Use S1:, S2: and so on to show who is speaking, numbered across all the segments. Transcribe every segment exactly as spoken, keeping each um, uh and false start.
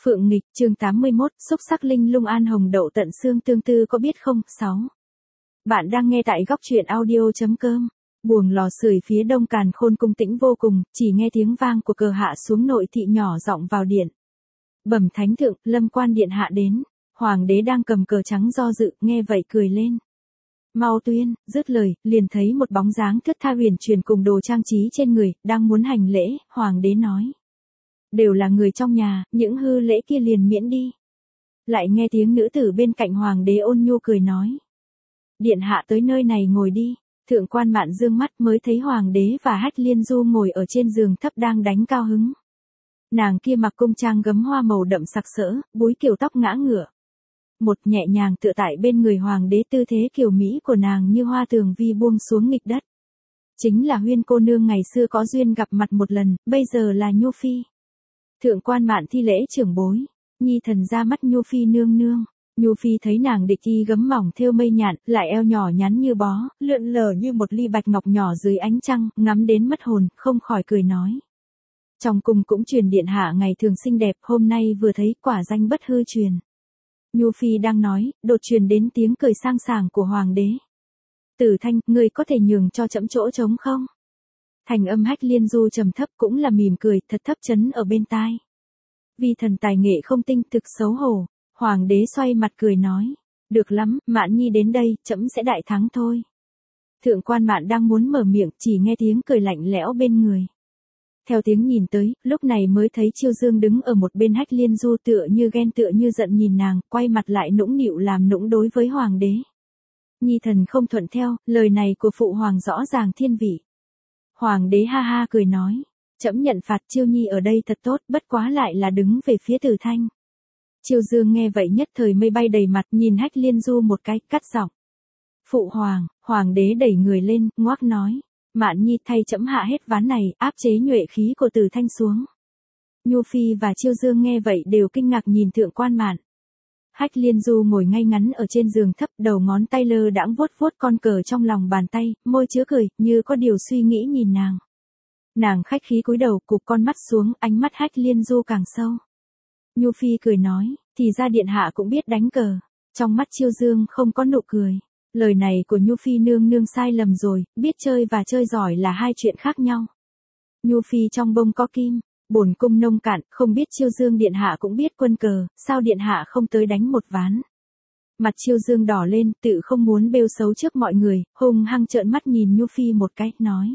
S1: Phượng nghịch, chương tám mươi mốt, xúc sắc linh lung an hồng đậu tận xương tương tư có biết không? sáu. Bạn đang nghe tại góc truyện audio.com. Buồng lò sưởi phía đông Càn Khôn cung tĩnh vô cùng, chỉ nghe tiếng vang của cờ hạ xuống nội thị nhỏ giọng vào điện. Bẩm thánh thượng, Lâm quan điện hạ đến. Hoàng đế đang cầm cờ trắng do dự, nghe vậy cười lên. Mau tuyên, dứt lời, liền thấy một bóng dáng thướt tha huyền truyền cùng đồ trang trí trên người, đang muốn hành lễ, hoàng đế nói. Đều là người trong nhà, những hư lễ kia liền miễn đi. Lại nghe tiếng nữ tử bên cạnh hoàng đế ôn nhu cười nói. Điện hạ tới nơi này ngồi đi. Thượng quan Mạn dương mắt mới thấy hoàng đế và Hách Liên Du ngồi ở trên giường thấp đang đánh cao hứng. Nàng kia mặc cung trang gấm hoa màu đậm sặc sỡ, búi kiều tóc ngã ngửa. Một nhẹ nhàng tựa tại bên người hoàng đế, tư thế kiều mỹ của nàng như hoa tường vi buông xuống nghịch đất. Chính là Huyên cô nương ngày xưa có duyên gặp mặt một lần, bây giờ là Nhu Phi. Thượng quan Mạn thi lễ trưởng bối, nhi thần ra mắt Nhu Phi nương nương. Nhu Phi thấy nàng địch y gấm mỏng thêu mây nhạn, lại eo nhỏ nhắn như bó, lượn lờ như một ly bạch ngọc nhỏ dưới ánh trăng, ngắm đến mất hồn, không khỏi cười nói. Trong cung cũng truyền điện hạ ngày thường xinh đẹp, hôm nay vừa thấy quả danh bất hư truyền. Nhu Phi đang nói, đột truyền đến tiếng cười sang sảng của hoàng đế. Tử Thanh, ngươi có thể nhường cho trẫm chỗ trống không? Thành âm Hách Liên Du trầm thấp cũng là mỉm cười, thật thấp chấn ở bên tai. Vì thần tài nghệ không tinh, thực xấu hổ. Hoàng đế xoay mặt cười nói. Được lắm, Mạn nhi đến đây, trẫm sẽ đại thắng thôi. Thượng quan Mạn đang muốn mở miệng, chỉ nghe tiếng cười lạnh lẽo bên người. Theo tiếng nhìn tới, lúc này mới thấy Chiêu Dương đứng ở một bên Hách Liên Du tựa như ghen tựa như giận nhìn nàng, quay mặt lại nũng nịu làm nũng đối với hoàng đế. Nhi thần không thuận theo, lời này của phụ hoàng rõ ràng thiên vị. Hoàng đế ha ha cười nói, trẫm nhận phạt Chiêu nhi ở đây thật tốt, bất quá lại là đứng về phía Tử Thanh. Chiêu Dương nghe vậy nhất thời mây bay đầy mặt, nhìn Hách Liên Du một cái, cắt giọng. Phụ hoàng, hoàng đế đẩy người lên, ngoác nói. Mạn nhi thay trẫm hạ hết ván này, áp chế nhuệ khí của Tử Thanh xuống. Nhu Phi và Chiêu Dương nghe vậy đều kinh ngạc nhìn thượng quan Mạn. Hách Liên Du ngồi ngay ngắn ở trên giường thấp, đầu ngón tay lơ đãng vuốt vuốt con cờ trong lòng bàn tay, môi chứa cười, như có điều suy nghĩ nhìn nàng. Nàng khách khí cúi đầu, cụp con mắt xuống, ánh mắt Hách Liên Du càng sâu. Nhu Phi cười nói, thì ra điện hạ cũng biết đánh cờ. Trong mắt Chiêu Dương không có nụ cười. Lời này của Nhu Phi nương nương sai lầm rồi, biết chơi và chơi giỏi là hai chuyện khác nhau. Nhu Phi trong bông có kim, bổn cung nông cạn, không biết Chiêu Dương điện hạ cũng biết quân cờ, sao điện hạ không tới đánh một ván. Mặt Chiêu Dương đỏ lên, tự không muốn bêu xấu trước mọi người, hung hăng trợn mắt nhìn Nhu Phi một cái, nói.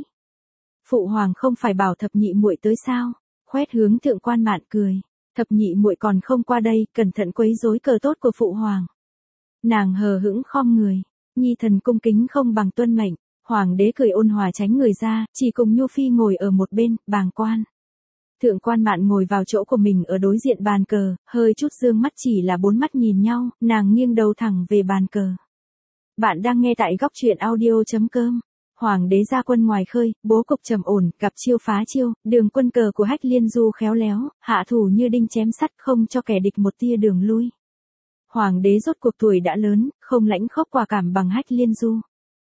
S1: Phụ hoàng không phải bảo thập nhị muội tới sao, khoét hướng thượng quan Mạn cười. Thập nhị muội còn không qua đây, cẩn thận quấy rối cờ tốt của phụ hoàng. Nàng hờ hững khom người. Nhi thần cung kính không bằng tuân mệnh. Hoàng đế cười ôn hòa tránh người ra, chỉ cùng Nhu Phi ngồi ở một bên, bàng quan. Thượng quan Mạn ngồi vào chỗ của mình ở đối diện bàn cờ, hơi chút dương mắt, chỉ là bốn mắt nhìn nhau, nàng nghiêng đầu thẳng về bàn cờ. Bạn đang nghe tại góc truyện audio.com. Hoàng đế ra quân ngoài khơi, bố cục trầm ổn, gặp chiêu phá chiêu, đường quân cờ của Hách Liên Du khéo léo, hạ thủ như đinh chém sắt, không cho kẻ địch một tia đường lui. Hoàng đế rốt cuộc tuổi đã lớn, không lãnh khốc quả cảm bằng Hách Liên Du.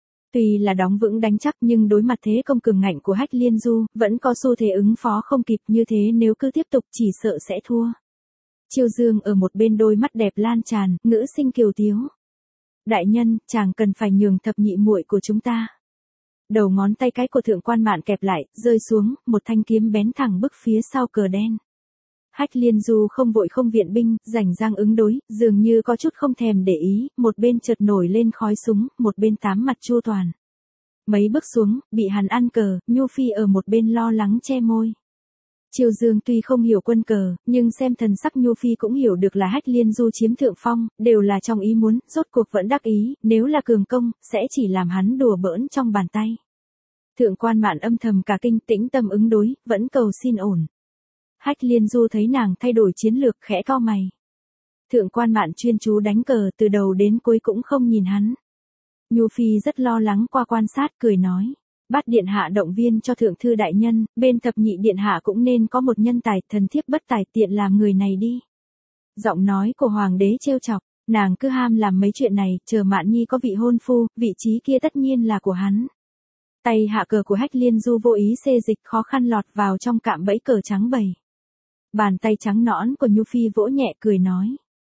S1: Tuy là đóng vững đánh chắc nhưng đối mặt thế công cường ngạnh của Hách Liên Du, vẫn có xu thế ứng phó không kịp, như thế nếu cứ tiếp tục chỉ sợ sẽ thua. Chiêu Dương ở một bên đôi mắt đẹp lan tràn, ngữ sinh kiều tiếu. Đại nhân, chàng cần phải nhường thập nhị muội của chúng ta. Đầu ngón tay cái của thượng quan Mạn kẹp lại, rơi xuống, một thanh kiếm bén thẳng bức phía sau cờ đen. Hách Liên Du không vội không viện binh, rảnh rang ứng đối, dường như có chút không thèm để ý, một bên chợt nổi lên khói súng, một bên tám mặt chu toàn. Mấy bước xuống, bị hắn ăn cờ, Nhu Phi ở một bên lo lắng che môi. Chiêu Dương tuy không hiểu quân cờ, nhưng xem thần sắc Nhu Phi cũng hiểu được là Hách Liên Du chiếm thượng phong, đều là trong ý muốn, rốt cuộc vẫn đắc ý, nếu là cường công, sẽ chỉ làm hắn đùa bỡn trong bàn tay. Thượng quan Mạn âm thầm cả kinh, tĩnh tâm ứng đối, vẫn cầu xin ổn. Hách Liên Du thấy nàng thay đổi chiến lược, khẽ cau mày. Thượng quan Mạn chuyên chú đánh cờ, từ đầu đến cuối cũng không nhìn hắn. Nhu Phi rất lo lắng qua quan sát, cười nói. Bát điện hạ động viên cho thượng thư đại nhân, bên thập nhị điện hạ cũng nên có một nhân tài, thần thiếp bất tài, tiện làm người này đi. Giọng nói của hoàng đế trêu chọc, nàng cứ ham làm mấy chuyện này, chờ Mạn nhi có vị hôn phu, vị trí kia tất nhiên là của hắn. Tay hạ cờ của Hách Liên Du vô ý xê dịch, khó khăn lọt vào trong cạm bẫy cờ trắng bầy. Bàn tay trắng nõn của Nhu Phi vỗ nhẹ cười nói.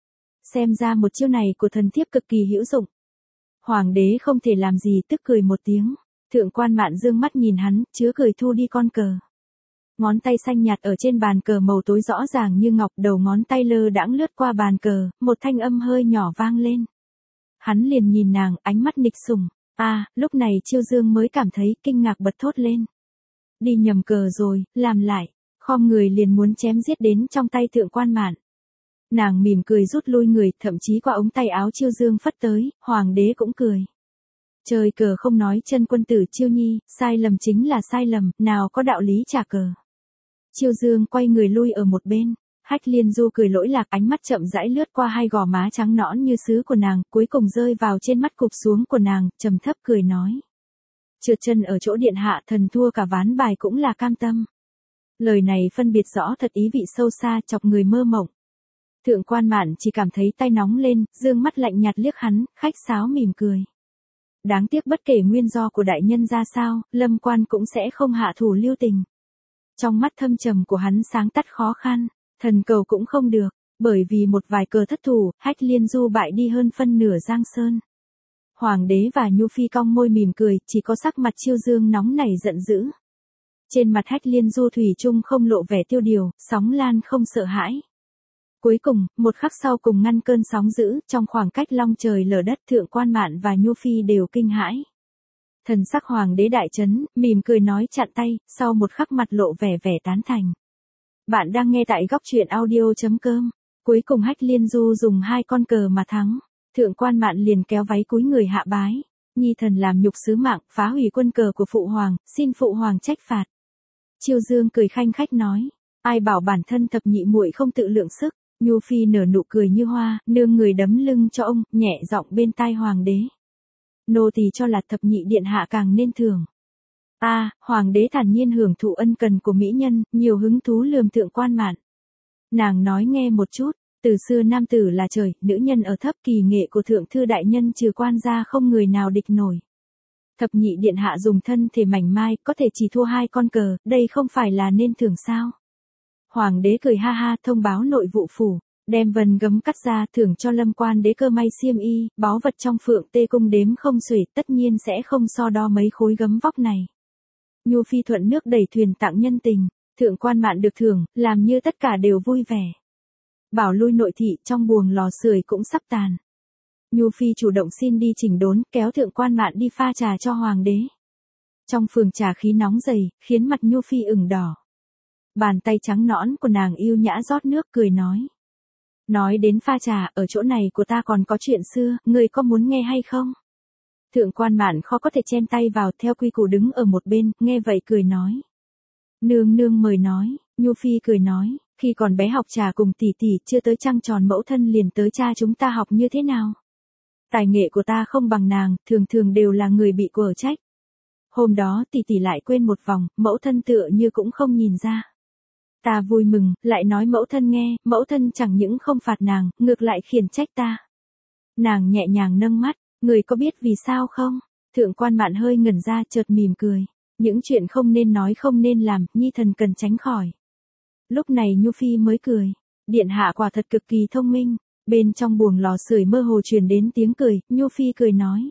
S1: Xem ra một chiêu này của thần thiếp cực kỳ hữu dụng. Hoàng đế không thể làm gì tức cười một tiếng. Thượng quan Mạn dương mắt nhìn hắn, chứa cười thu đi con cờ. Ngón tay xanh nhạt ở trên bàn cờ màu tối rõ ràng như ngọc, đầu ngón tay lơ đãng lướt qua bàn cờ, một thanh âm hơi nhỏ vang lên. Hắn liền nhìn nàng, ánh mắt nịch sủng. À, lúc này Chiêu Dương mới cảm thấy kinh ngạc bật thốt lên. Đi nhầm cờ rồi, làm lại. Khom người liền muốn chém giết đến trong tay Thượng quan Mạn. Nàng mỉm cười rút lui người, thậm chí qua ống tay áo Chiêu Dương phất tới, hoàng đế cũng cười. Chơi cờ không nói chân quân tử Chiêu Nhi, sai lầm chính là sai lầm, nào có đạo lý trả cờ. Chiêu Dương quay người lui ở một bên. Hách Liên Du cười lỗi lạc, ánh mắt chậm rãi lướt qua hai gò má trắng nõn như sứ của nàng, cuối cùng rơi vào trên mắt cụp xuống của nàng, trầm thấp cười nói. Trượt chân ở chỗ điện hạ, thần thua cả ván bài cũng là cam tâm. Lời này phân biệt rõ thật ý vị sâu xa, chọc người mơ mộng. Thượng quan Mạn chỉ cảm thấy tay nóng lên, dương mắt lạnh nhạt liếc hắn, khách sáo mỉm cười. Đáng tiếc bất kể nguyên do của đại nhân ra sao, Lâm quan cũng sẽ không hạ thủ lưu tình. Trong mắt thâm trầm của hắn sáng tắt khó khăn, thần cầu cũng không được, bởi vì một vài cờ thất thủ, Hách Liên Du bại đi hơn phân nửa Giang Sơn. Hoàng đế và Nhu Phi cong môi mỉm cười, chỉ có sắc mặt Chiêu Dương nóng nảy giận dữ. Trên mặt Hách Liên Du thủy chung không lộ vẻ tiêu điều, sóng lan không sợ hãi. Cuối cùng, một khắc sau cùng ngăn cơn sóng dữ, trong khoảng cách long trời lở đất, Thượng quan Mạn và Nhu Phi đều kinh hãi. Thần sắc hoàng đế đại chấn, mỉm cười nói chặn tay, sau một khắc mặt lộ vẻ vẻ tán thành. Bạn đang nghe tại góc truyện audio chấm com. Cuối cùng Hách Liên Du dùng hai con cờ mà thắng. Thượng quan Mạn liền kéo váy cúi người hạ bái. Nhi thần làm nhục sứ mạng, phá hủy quân cờ của phụ hoàng, xin phụ hoàng trách phạt. Chiêu Dương cười khanh khách nói. Ai bảo bản thân thập nhị muội không tự lượng sức. Nhu Phi nở nụ cười như hoa, nương người đấm lưng cho ông, nhẹ giọng bên tai hoàng đế. Nô tỳ cho là thập nhị điện hạ càng nên thưởng. A, à, hoàng đế thản nhiên hưởng thụ ân cần của mỹ nhân, nhiều hứng thú lườm Thượng quan Mạn. Nàng nói nghe một chút, từ xưa nam tử là trời, nữ nhân ở thấp, kỳ nghệ của thượng thư đại nhân trừ quan gia không người nào địch nổi. Thập nhị điện hạ dùng thân thể mảnh mai, có thể chỉ thua hai con cờ, đây không phải là nên thưởng sao? Hoàng đế cười ha ha, thông báo nội vụ phủ, đem vân gấm cắt ra thưởng cho Lâm quan đế cơ may xiêm y, báu vật trong Phượng Tê cung đếm không xuể, tất nhiên sẽ không so đo mấy khối gấm vóc này. Nhu Phi thuận nước đẩy thuyền tặng nhân tình, Thượng quan Mạn được thưởng, làm như tất cả đều vui vẻ. Bảo lui nội thị, trong buồng lò sưởi cũng sắp tàn. Nhu Phi chủ động xin đi chỉnh đốn, kéo Thượng quan Mạn đi pha trà cho hoàng đế. Trong phường trà khí nóng dày, khiến mặt Nhu Phi ửng đỏ. Bàn tay trắng nõn của nàng yêu nhã rót nước cười nói. Nói đến pha trà, ở chỗ này của ta còn có chuyện xưa, người có muốn nghe hay không? Thượng quan Mạn khó có thể chen tay vào, theo quy củ đứng ở một bên, nghe vậy cười nói. Nương nương mời nói, Nhu Phi cười nói, khi còn bé học trà cùng tỷ tỷ, chưa tới trăng tròn mẫu thân liền tới cha chúng ta học như thế nào. Tài nghệ của ta không bằng nàng, thường thường đều là người bị quở trách. Hôm đó tỷ tỷ lại quên một vòng, mẫu thân tựa như cũng không nhìn ra. Ta vui mừng, lại nói mẫu thân nghe, mẫu thân chẳng những không phạt nàng, ngược lại khiển trách ta. Nàng nhẹ nhàng nâng mắt, người có biết vì sao không? Thượng quan Mạn hơi ngẩn ra, chợt mỉm cười. Những chuyện không nên nói không nên làm, nhi thần cần tránh khỏi. Lúc này Nhu Phi mới cười. Điện hạ quả thật cực kỳ thông minh. Bên trong buồng lò sưởi mơ hồ truyền đến tiếng cười, Nhu Phi cười nói.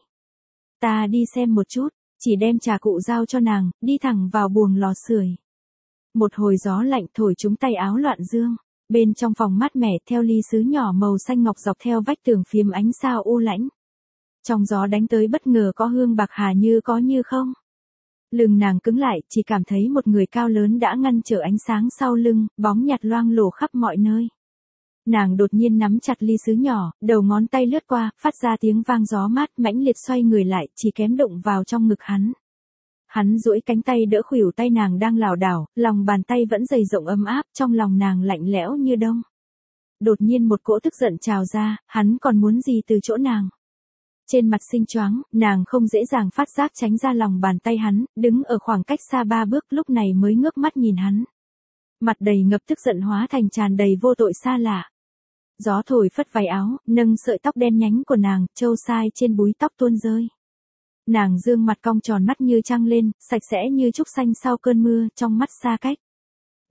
S1: Ta đi xem một chút, chỉ đem trà cụ giao cho nàng, đi thẳng vào buồng lò sưởi. Một hồi gió lạnh thổi trúng tay áo loạn dương. Bên trong phòng mát mẻ, theo ly sứ nhỏ màu xanh ngọc dọc theo vách tường phiếm ánh sao u lãnh. Trong gió đánh tới bất ngờ có hương bạc hà như có như không. Lưng nàng cứng lại, chỉ cảm thấy một người cao lớn đã ngăn trở ánh sáng sau lưng, bóng nhạt loang lổ khắp mọi nơi. Nàng đột nhiên nắm chặt ly sứ nhỏ, đầu ngón tay lướt qua, phát ra tiếng vang gió mát, mãnh liệt xoay người lại, chỉ kém đụng vào trong ngực hắn. Hắn duỗi cánh tay đỡ khuỷu tay nàng đang lảo đảo, lòng bàn tay vẫn dày rộng ấm áp, trong lòng nàng lạnh lẽo như đông. Đột nhiên một cỗ tức giận trào ra, hắn còn muốn gì từ chỗ nàng. Trên mặt xinh choáng, nàng không dễ dàng phát giác tránh ra lòng bàn tay hắn, đứng ở khoảng cách xa ba bước, lúc này mới ngước mắt nhìn hắn. Mặt đầy ngập tức giận hóa thành tràn đầy vô tội xa lạ. Gió thổi phất váy áo, nâng sợi tóc đen nhánh của nàng, trâu sai trên búi tóc tuôn rơi. Nàng dương mặt cong tròn mắt như trăng lên, sạch sẽ như trúc xanh sau cơn mưa, trong mắt xa cách.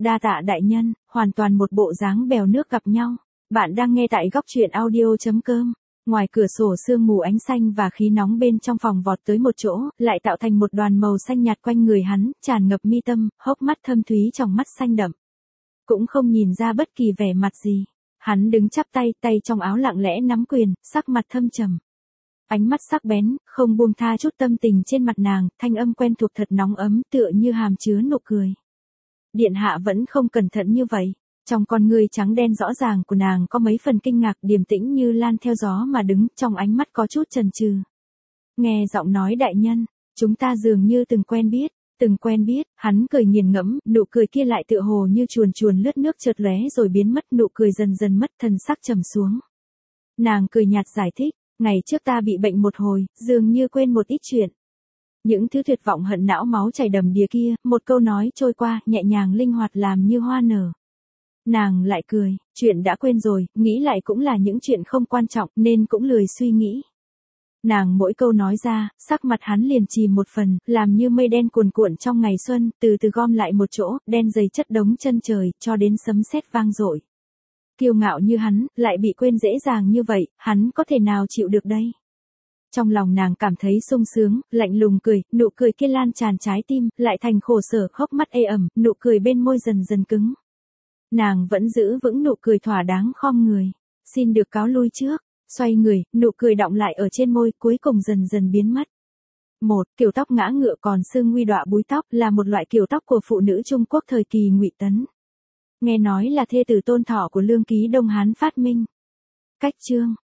S1: đa tạ đại nhân, hoàn toàn một bộ dáng bèo nước gặp nhau. Bạn đang nghe tại góc truyện audio.com. Ngoài cửa sổ sương mù ánh xanh và khí nóng bên trong phòng vọt tới một chỗ, lại tạo thành một đoàn màu xanh nhạt quanh người hắn, tràn ngập mi tâm, hốc mắt thâm thúy trong mắt xanh đậm. Cũng không nhìn ra bất kỳ vẻ mặt gì. Hắn đứng chắp tay, tay trong áo lặng lẽ nắm quyền, sắc mặt thâm trầm. Ánh mắt sắc bén, không buông tha chút tâm tình trên mặt nàng, thanh âm quen thuộc thật nóng ấm tựa như hàm chứa nụ cười. Điện hạ vẫn không cẩn thận như vậy. Trong con ngươi trắng đen rõ ràng của nàng có mấy phần kinh ngạc, điềm tĩnh như lan theo gió mà đứng, trong ánh mắt có chút chần chừ. Nghe giọng nói đại nhân, chúng ta dường như từng quen biết, từng quen biết, hắn cười nghiền ngẫm, nụ cười kia lại tựa hồ như chuồn chuồn lướt nước chợt lóe rồi biến mất, nụ cười dần dần mất, thần sắc trầm xuống. Nàng cười nhạt giải thích, ngày trước ta bị bệnh một hồi, dường như quên một ít chuyện. Những thứ tuyệt vọng hận não máu chảy đầm đìa kia, một câu nói trôi qua, nhẹ nhàng linh hoạt làm như hoa nở. Nàng lại cười, chuyện đã quên rồi, nghĩ lại cũng là những chuyện không quan trọng nên cũng lười suy nghĩ. Nàng mỗi câu nói ra, sắc mặt hắn liền chìm một phần, làm như mây đen cuồn cuộn trong ngày xuân, từ từ gom lại một chỗ, đen dày chất đống chân trời, cho đến sấm sét vang dội. Kiêu ngạo như hắn, lại bị quên dễ dàng như vậy, hắn có thể nào chịu được đây? Trong lòng nàng cảm thấy sung sướng, lạnh lùng cười, nụ cười kia lan tràn trái tim, lại thành khổ sở, hốc mắt ê ẩm, nụ cười bên môi dần dần cứng. Nàng vẫn giữ vững nụ cười thỏa đáng khom người. Xin được cáo lui trước. Xoay người, nụ cười đọng lại ở trên môi, cuối cùng dần dần biến mất. Một, kiểu tóc ngã ngựa còn xương nguy đọa búi tóc là một loại kiểu tóc của phụ nữ Trung Quốc thời kỳ Ngụy Tấn. Nghe nói là thê tử Tôn Thọ của Lương Ký Đông Hán phát minh. Cách chương.